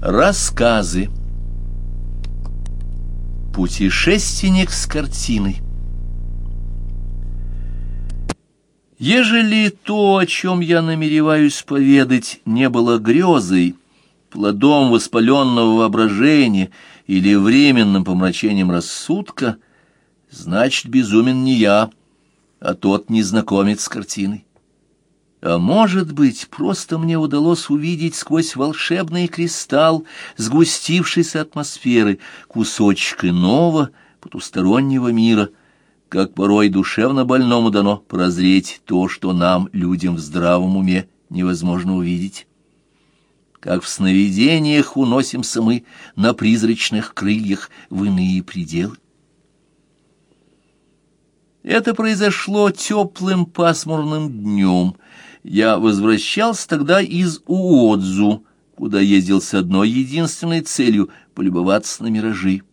Рассказы. Путешественник с картиной. Ежели то, о чем я намереваюсь поведать, не было грезой, плодом воспаленного воображения или временным помрачением рассудка, значит, безумен не я, а тот незнакомец с картиной. А может быть, просто мне удалось увидеть сквозь волшебный кристалл сгустившейся атмосферы кусочек иного, потустороннего мира, как порой душевно больному дано прозреть то, что нам, людям в здравом уме, невозможно увидеть. Как в сновидениях уносимся мы на призрачных крыльях в иные пределы. Это произошло теплым пасмурным днем. Я возвращался тогда из Уодзу, куда ездил с одной единственной целью — полюбоваться на миражи.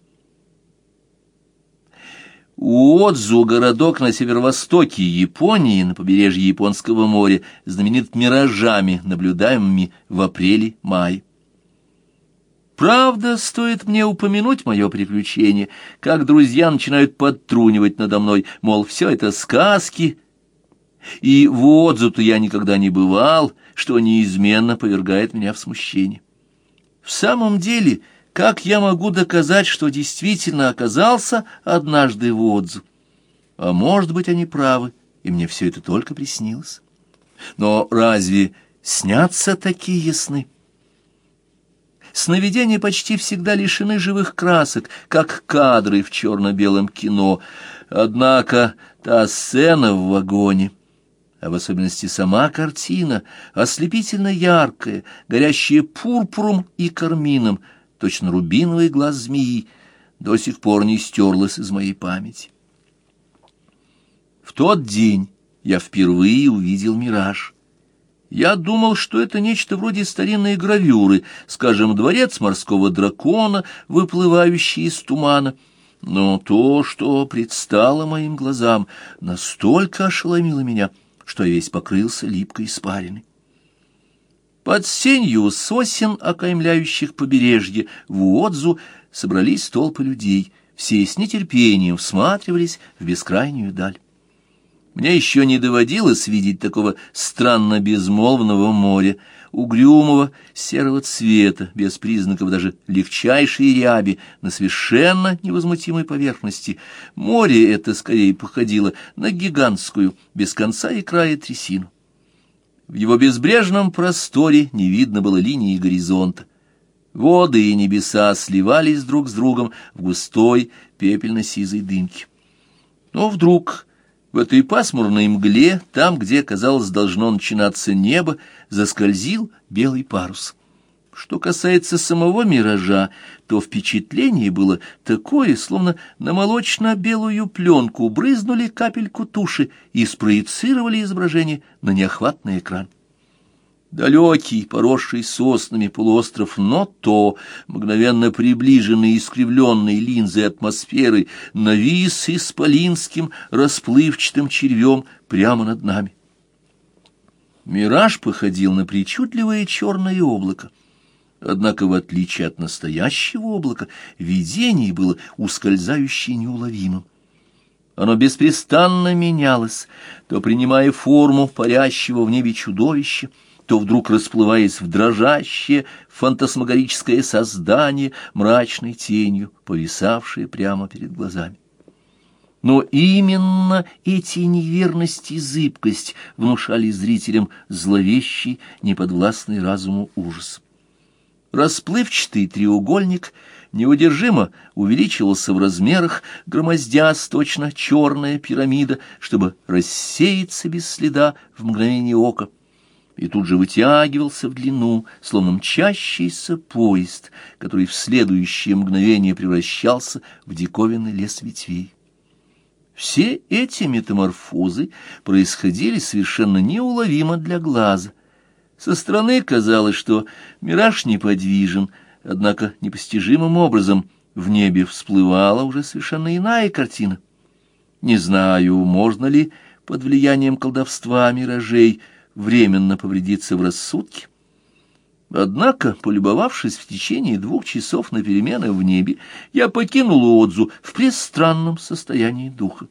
Уодзу — городок на северо-востоке Японии, на побережье Японского моря, знаменит миражами, наблюдаемыми в апреле-мае. Правда, стоит мне упомянуть мое приключение, как друзья начинают подтрунивать надо мной, мол, все это сказки, и в Уодзу-то я никогда не бывал, что неизменно повергает меня в смущение. В самом деле, как я могу доказать, что действительно оказался однажды в Уодзу? А может быть, они правы, и мне все это только приснилось. Но разве снятся такие сны? Сновидения почти всегда лишены живых красок, как кадры в черно-белом кино. Однако та сцена в вагоне, а в особенности сама картина, ослепительно яркая, горящая пурпуром и кармином, точно рубиновый глаз змеи, до сих пор не стерлась из моей памяти. В тот день я впервые увидел мираж. Я думал, что это нечто вроде старинной гравюры, скажем, дворец морского дракона, выплывающий из тумана. Но то, что предстало моим глазам, настолько ошеломило меня, что я весь покрылся липкой испариной. Под сенью сосен, окаймляющих побережье, в Уодзу собрались толпы людей, все с нетерпением всматривались в бескрайнюю даль. Мне еще не доводилось видеть такого странно безмолвного моря, угрюмого серого цвета, без признаков даже легчайшей ряби, на совершенно невозмутимой поверхности. Море это скорее походило на гигантскую, без конца и края трясину. В его безбрежном просторе не видно было линии горизонта. Воды и небеса сливались друг с другом в густой пепельно-сизой дымке. Но вдруг в этой пасмурной мгле, там, где, казалось, должно начинаться небо, заскользил белый парус. Что касается самого миража, то впечатление было такое, словно на молочно-белую пленку брызнули капельку туши и спроецировали изображение на неохватный экран. Далекий, поросший соснами полуостров Ното, мгновенно приближенный искривленной линзой атмосферы, навис исполинским расплывчатым червем прямо над нами. Мираж походил на причудливое черное облако. Однако, в отличие от настоящего облака, видение было ускользающе неуловимым. Оно беспрестанно менялось, то принимая форму парящего в небе чудовища, то вдруг расплываясь в дрожащее фантасмагорическое создание, мрачной тенью, повисавшее прямо перед глазами. Но именно эти неверность и зыбкость внушали зрителям зловещий, неподвластный разуму ужас. Расплывчатый треугольник неудержимо увеличивался в размерах, громоздясь точно черная пирамида, чтобы рассеяться без следа в мгновение ока, и тут же вытягивался в длину, словно мчащийся поезд, который в следующее мгновение превращался в диковинный лес ветвей. Все эти метаморфозы происходили совершенно неуловимо для глаза. Со стороны казалось, что мираж неподвижен, однако непостижимым образом в небе всплывала уже совершенно иная картина. Не знаю, можно ли под влиянием колдовства миражей временно повредиться в рассудке. Однако, полюбовавшись в течение 2 часов на перемены в небе, я покинул Одзу в престранном состоянии духа.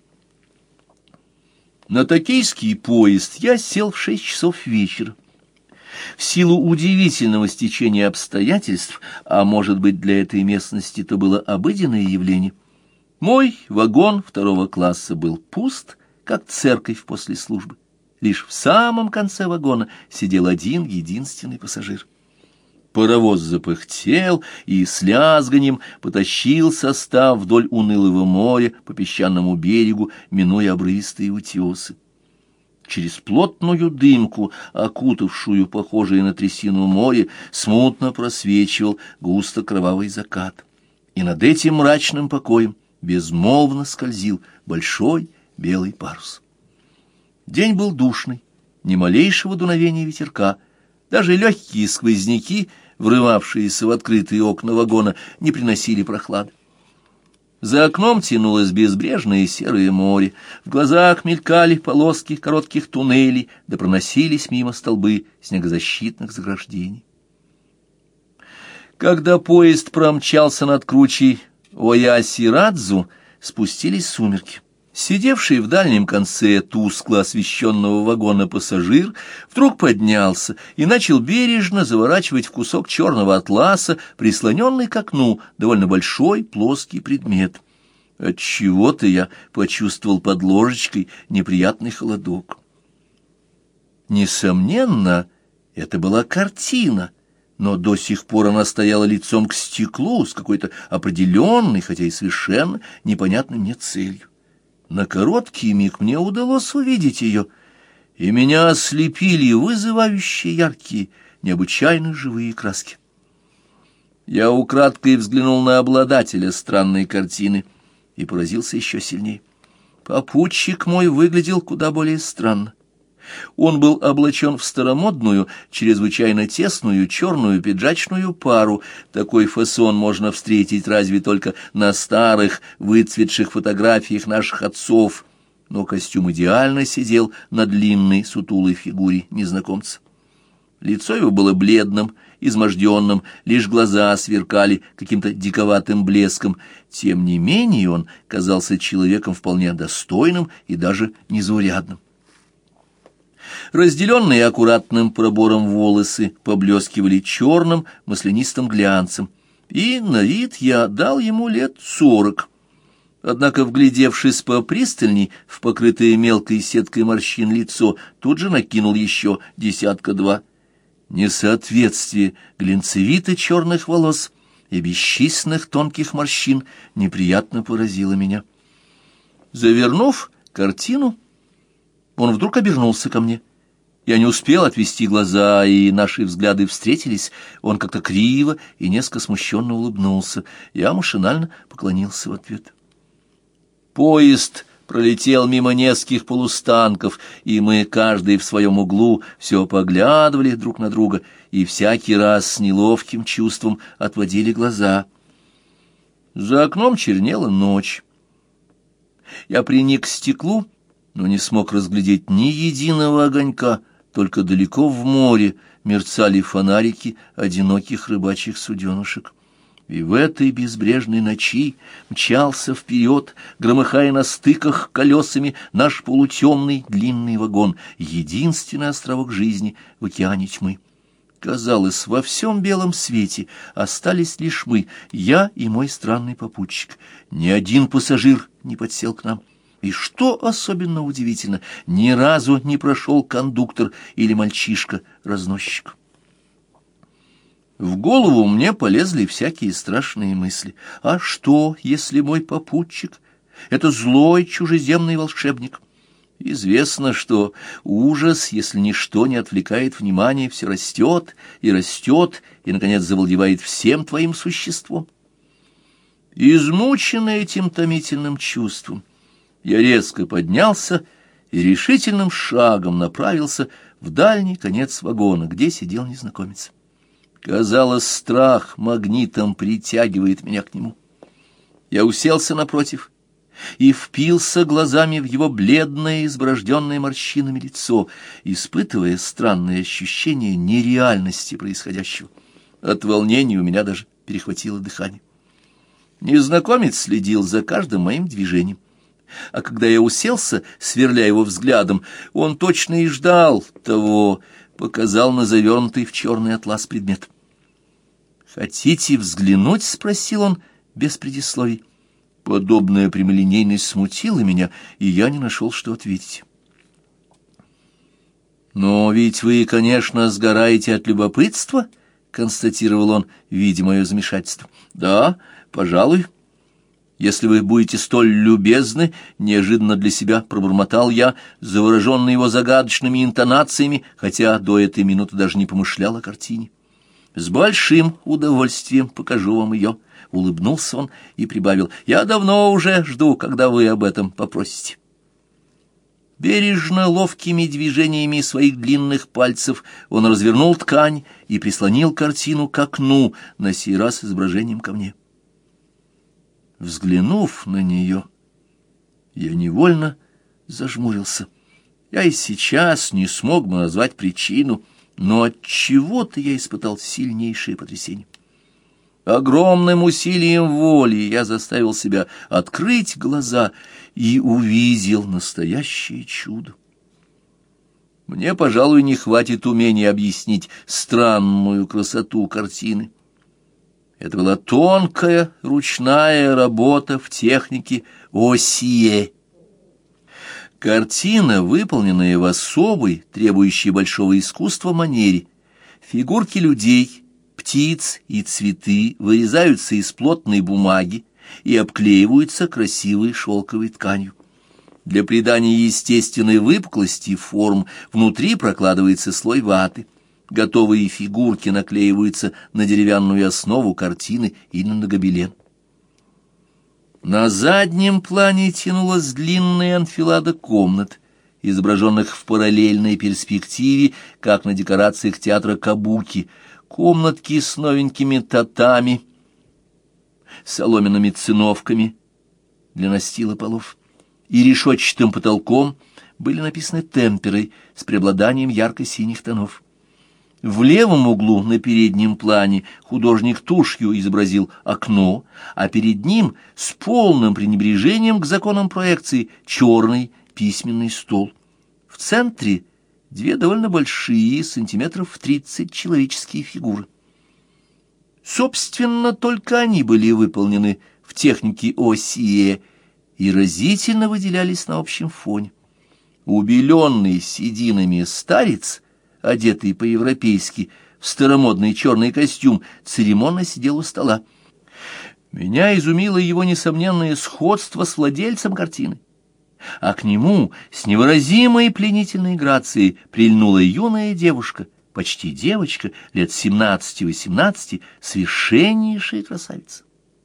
На токийский поезд я сел в 6 часов вечера. В силу удивительного стечения обстоятельств, а может быть, для этой местности то было обыденное явление, мой вагон 2-го класса был пуст, как церковь после службы. Лишь в самом конце вагона сидел один единственный пассажир. Паровоз запыхтел и с лязганьем потащил состав вдоль унылого моря по песчаному берегу, минуя обрывистые утесы. Через плотную дымку, окутавшую похожее на трясину море, смутно просвечивал густо кровавый закат. И над этим мрачным покоем безмолвно скользил большой белый парус. День был душный, ни малейшего дуновения ветерка, даже легкие сквозняки, врывавшиеся в открытые окна вагона, не приносили прохлады. За окном тянулось безбрежное серое море, в глазах мелькали полоски коротких туннелей, да проносились мимо столбы снегозащитных заграждений. Когда поезд промчался над кручей Оясирадзу, спустились сумерки. Сидевший в дальнем конце тускло освещенного вагона пассажир вдруг поднялся и начал бережно заворачивать в кусок черного атласа, прислоненный к окну, довольно большой плоский предмет. Отчего-то я почувствовал под ложечкой неприятный холодок. Несомненно, это была картина, но до сих пор она стояла лицом к стеклу с какой-то определенной, хотя и совершенно непонятной мне целью. На короткий миг мне удалось увидеть ее, и меня ослепили вызывающие яркие, необычайно живые краски. Я украдкой взглянул на обладателя странной картины и поразился еще сильнее. Попутчик мой выглядел куда более странно. Он был облачен в старомодную, чрезвычайно тесную черную пиджачную пару. Такой фасон можно встретить разве только на старых, выцветших фотографиях наших отцов, но костюм идеально сидел на длинной сутулой фигуре незнакомца. Лицо его было бледным, изможденным, лишь глаза сверкали каким-то диковатым блеском. Тем не менее он казался человеком вполне достойным и даже незаурядным. Разделенные аккуратным пробором волосы поблескивали черным маслянистым глянцем, и на вид я дал ему лет 40. Однако, вглядевшись попристальней в покрытое мелкой сеткой морщин лицо, тут же накинул еще 10-2. Несоответствие глинцевито-черных волос и бесчисленных тонких морщин неприятно поразило меня. Завернув картину, он вдруг обернулся ко мне. Я не успел отвести глаза, и наши взгляды встретились. Он как-то криво и несколько смущенно улыбнулся. Я машинально поклонился в ответ. Поезд пролетел мимо нескольких полустанков, и мы, каждый в своем углу, все поглядывали друг на друга, и всякий раз с неловким чувством отводили глаза. За окном чернела ночь. Я приник к стеклу, но не смог разглядеть ни единого огонька, только далеко в море мерцали фонарики одиноких рыбачьих суденышек. И в этой безбрежной ночи мчался вперед, громыхая на стыках колесами, наш полутемный длинный вагон, единственный островок жизни в океане тьмы. Казалось, во всем белом свете остались лишь мы, я и мой странный попутчик. Ни один пассажир не подсел к нам. И что особенно удивительно, ни разу не прошел кондуктор или мальчишка-разносчик. В голову мне полезли всякие страшные мысли. А что, если мой попутчик — это злой чужеземный волшебник? Известно, что ужас, если ничто не отвлекает внимание, все растет и растет, и, наконец, завладевает всем твоим существом. Измученный этим томительным чувством, я резко поднялся и решительным шагом направился в дальний конец вагона, где сидел незнакомец. Казалось, страх магнитом притягивает меня к нему. Я уселся напротив и впился глазами в его бледное, изборожденное морщинами лицо, испытывая странное ощущение нереальности происходящего. От волнения у меня даже перехватило дыхание. Незнакомец следил за каждым моим движением, а когда я уселся, сверля его взглядом, он точно и ждал того, показал на завернутый в черный атлас предмет. «Хотите взглянуть?» — спросил он без предисловий. Подобная прямолинейность смутила меня, и я не нашел, что ответить. «Но ведь вы, конечно, сгораете от любопытства», — констатировал он, видя мое замешательство. «Да, пожалуй. Если вы будете столь любезны», — неожиданно для себя пробормотал я, завороженный его загадочными интонациями, хотя до этой минуты даже не помышлял о картине. «С большим удовольствием покажу вам ее», — улыбнулся он и прибавил. «Я давно уже жду, когда вы об этом попросите». Бережно, ловкими движениями своих длинных пальцев он развернул ткань и прислонил картину к окну, на сей раз изображением ко мне. Взглянув на нее, я невольно зажмурился. Я и сейчас не смог бы назвать причину, но от чего-то я испытал сильнейшее потрясение. Огромным усилием воли я заставил себя открыть глаза и увидел настоящее чудо. Мне, пожалуй, не хватит умения объяснить странную красоту картины. Это была тонкая ручная работа в технике Осье. Картина, выполненная в особой, требующей большого искусства манере. Фигурки людей, птиц и цветы вырезаются из плотной бумаги и обклеиваются красивой шелковой тканью. Для придания естественной выпуклости форм внутри прокладывается слой ваты. Готовые фигурки наклеиваются на деревянную основу картины или на гобелен. На заднем плане тянулась длинная анфилада комнат, изображенных в параллельной перспективе, как на декорациях театра кабуки, комнатки с новенькими татами, соломенными циновками для настила полов и решетчатым потолком были написаны темперой с преобладанием ярко-синих тонов. В левом углу на переднем плане художник тушью изобразил окно, а перед ним с полным пренебрежением к законам проекции черный письменный стол. В центре две довольно большие, сантиметров 30, человеческие фигуры. Собственно, только они были выполнены в технике Осье и разительно выделялись на общем фоне. Убеленный сединами старец, одетый по-европейски в старомодный черный костюм, церемонно сидел у стола. Меня изумило его несомненное сходство с владельцем картины, а к нему с невыразимой пленительной грацией прильнула юная девушка, почти девочка, лет 17-18, совершеннейшая красавица.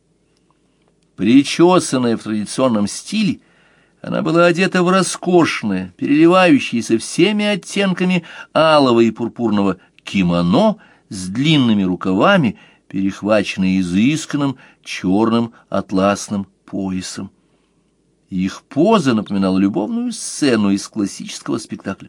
Причесанная в традиционном стиле, она была одета в роскошное, переливающееся всеми оттенками алого и пурпурного кимоно с длинными рукавами, перехваченное изысканным черным атласным поясом. Их поза напоминала любовную сцену из классического спектакля.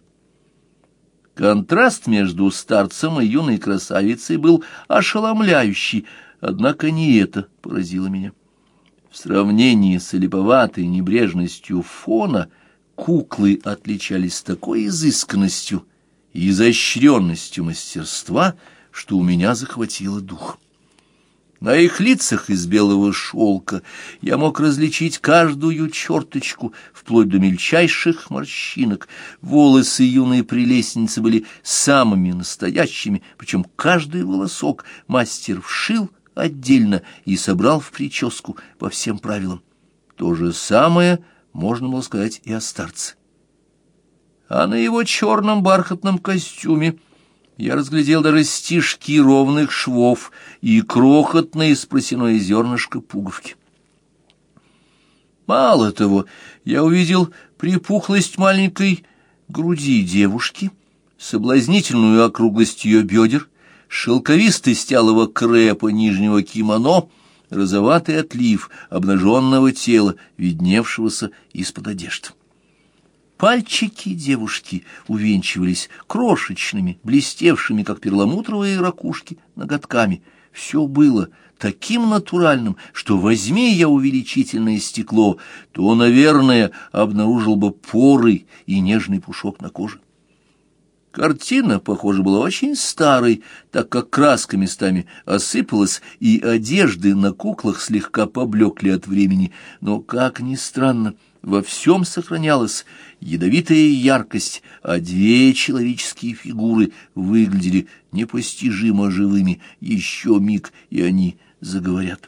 Контраст между старцем и юной красавицей был ошеломляющий, однако не это поразило меня. В сравнении с олиповатой небрежностью фона куклы отличались такой изысканностью и изощренностью мастерства, что у меня захватило дух. На их лицах из белого шелка я мог различить каждую черточку, вплоть до мельчайших морщинок. Волосы юной прелестницы были самыми настоящими, причем каждый волосок мастер вшил отдельно и собрал в прическу по всем правилам. То же самое можно было сказать и о старце. А на его черном бархатном костюме я разглядел даже стежки ровных швов и крохотное спросяное зернышко пуговки. Мало того, я увидел припухлость маленькой груди девушки, соблазнительную округлость ее бедер, шелковистость алого крепа нижнего кимоно, розоватый отлив обнаженного тела, видневшегося из-под одежд. Пальчики девушки увенчивались крошечными, блестевшими, как перламутровые ракушки, ноготками. Все было таким натуральным, что возьми я увеличительное стекло, то, наверное, обнаружил бы поры и нежный пушок на коже. Картина, похоже, была очень старой, так как краска местами осыпалась, и одежды на куклах слегка поблекли от времени, но, как ни странно, во всем сохранялась ядовитая яркость, а две человеческие фигуры выглядели непостижимо живыми. Еще миг, и они заговорят.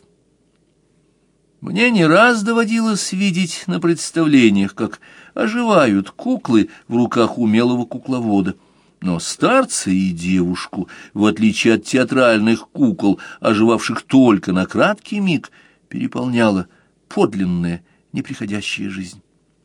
Мне не раз доводилось видеть на представлениях, как оживают куклы в руках умелого кукловода. Но старца и девушку, в отличие от театральных кукол, оживавших только на краткий миг, переполняла подлинная, неприходящая жизнь.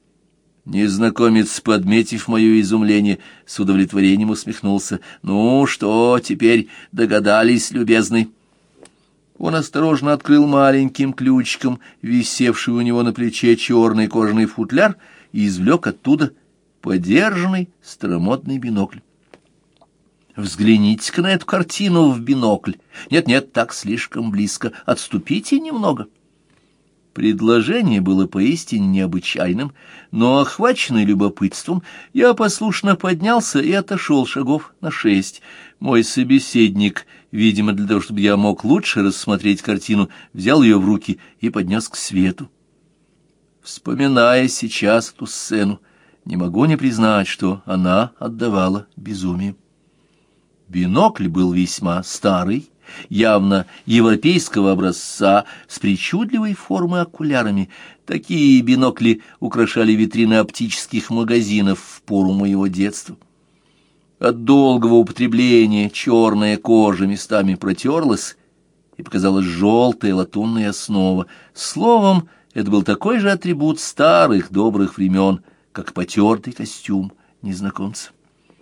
Незнакомец, подметив мое изумление, с удовлетворением усмехнулся. «Ну что, теперь догадались, любезный?» Он осторожно открыл маленьким ключиком висевший у него на плече черный кожаный футляр и извлек оттуда подержанный старомодный бинокль. «Взгляните-ка на эту картину в бинокль. Нет-нет, так слишком близко. Отступите немного». Предложение было поистине необычайным, но, охваченный любопытством, я послушно поднялся и отошел шагов на 6. Мой собеседник, видимо, для того, чтобы я мог лучше рассмотреть картину, взял ее в руки и поднес к свету. Вспоминая сейчас эту сцену, не могу не признать, что она отдавала безумию. Бинокль был весьма старый, явно европейского образца, с причудливой формой окулярами. Такие бинокли украшали витрины оптических магазинов в пору моего детства. От долгого употребления черная кожа местами протерлась, и показалась желтая латунная основа. Словом, это был такой же атрибут старых добрых времен, как потертый костюм незнакомца.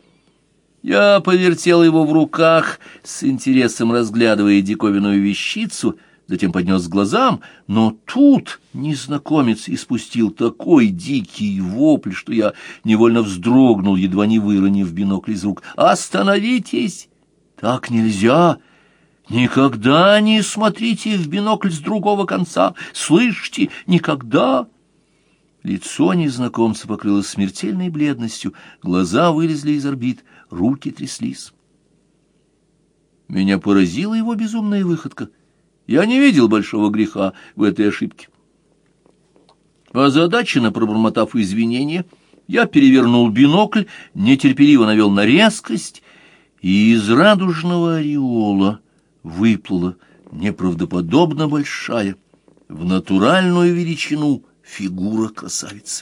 Я повертел его в руках, с интересом разглядывая диковинную вещицу, затем поднес к глазам, но тут незнакомец испустил такой дикий вопль, что я невольно вздрогнул, едва не выронив бинокль из рук. «Остановитесь! Так нельзя! Никогда не смотрите в бинокль с другого конца! Слышите? Никогда!» Лицо незнакомца покрылось смертельной бледностью, глаза вылезли из орбит, руки тряслись. Меня поразила его безумная выходка. Я не видел большого греха в этой ошибке. Озадаченно пробормотав извинения, я перевернул бинокль, нетерпеливо навел на резкость, и из радужного ореола выплыла неправдоподобно большая, в натуральную величину, фигура красавицы.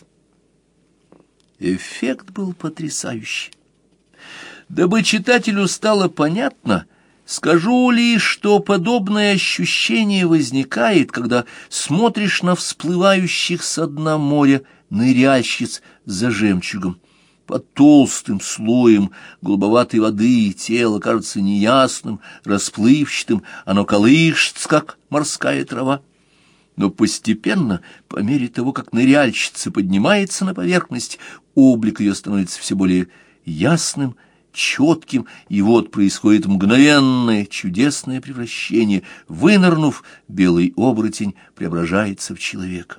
Эффект был потрясающий. Дабы читателю стало понятно, скажу лишь, что подобное ощущение возникает, когда смотришь на всплывающих со дна моря ныряльщиц за жемчугом. Под толстым слоем голубоватой воды тело кажется неясным, расплывчатым, оно колышется, как морская трава. Но постепенно, по мере того, как ныряльщица поднимается на поверхность, облик ее становится все более ясным, четким, и вот происходит мгновенное, чудесное превращение. Вынырнув, белый оборотень преображается в человека.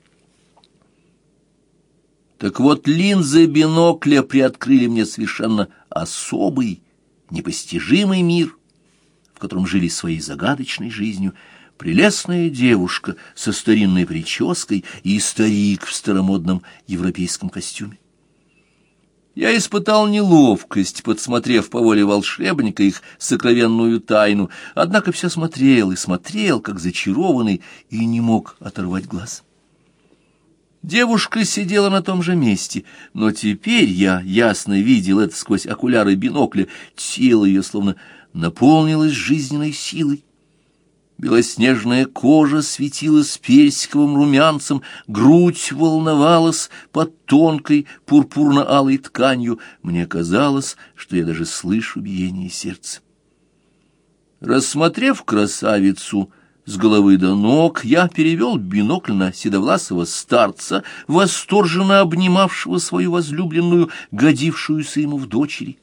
Так вот, линзы бинокля приоткрыли мне совершенно особый, непостижимый мир, в котором жили своей загадочной жизнью прелестная девушка со старинной прической и старик в старомодном европейском костюме. Я испытал неловкость, подсмотрев по воле волшебника их сокровенную тайну, однако все смотрел и смотрел, как зачарованный, и не мог оторвать глаз. Девушка сидела на том же месте, но теперь я ясно видел это сквозь окуляры бинокля. Тело ее словно наполнилось жизненной силой. Белоснежная кожа светилась персиковым румянцем, грудь волновалась под тонкой пурпурно-алой тканью. Мне казалось, что я даже слышу биение сердца. Рассмотрев красавицу с головы до ног, я перевел бинокль на седовласого старца, восторженно обнимавшего свою возлюбленную, годившуюся ему в дочери.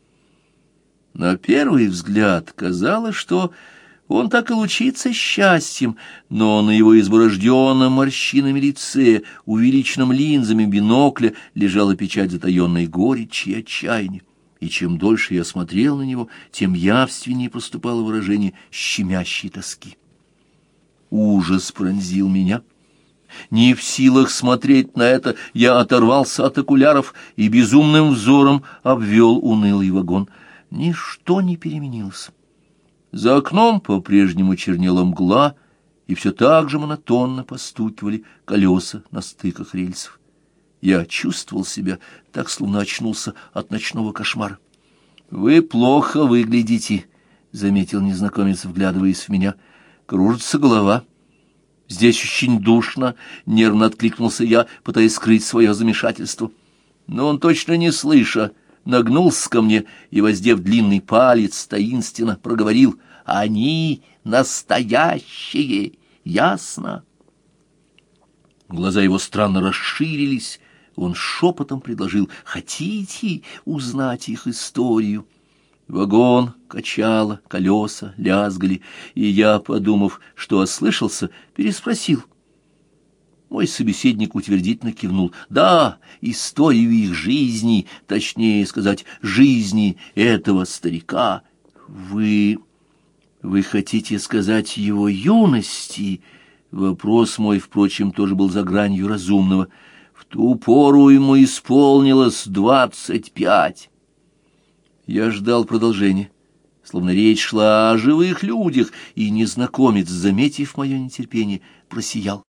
На первый взгляд казалось, что он так и лучится счастьем, но на его изборожденном морщинами лице, увеличенном линзами бинокля, лежала печать затаенной горечи и отчаяния. И чем дольше я смотрел на него, тем явственнее проступало выражение щемящей тоски. Ужас пронзил меня. Не в силах смотреть на это, я оторвался от окуляров и безумным взором обвел унылый вагон. Ничто не переменилось. За окном по-прежнему чернела мгла, и все так же монотонно постукивали колеса на стыках рельсов. Я чувствовал себя так, словно очнулся от ночного кошмара. — Вы плохо выглядите, — заметил незнакомец, вглядываясь в меня. — Кружится голова. — Здесь очень душно, — нервно откликнулся я, пытаясь скрыть свое замешательство. Но он, точно не слыша, нагнулся ко мне и, воздев длинный палец, таинственно проговорил: «Они настоящие, ясно?» Глаза его странно расширились. Он шепотом предложил: «Хотите узнать их историю?» Вагон качало, колеса лязгали, и я, подумав, что ослышался, переспросил. Мой собеседник утвердительно кивнул. «Да, историю их жизни, точнее сказать, жизни этого старика. Вы хотите сказать его юности?» Вопрос мой, впрочем, тоже был за гранью разумного. В ту пору ему исполнилось 25. Я ждал продолжения, словно речь шла о живых людях, и незнакомец, заметив мое нетерпение, просиял.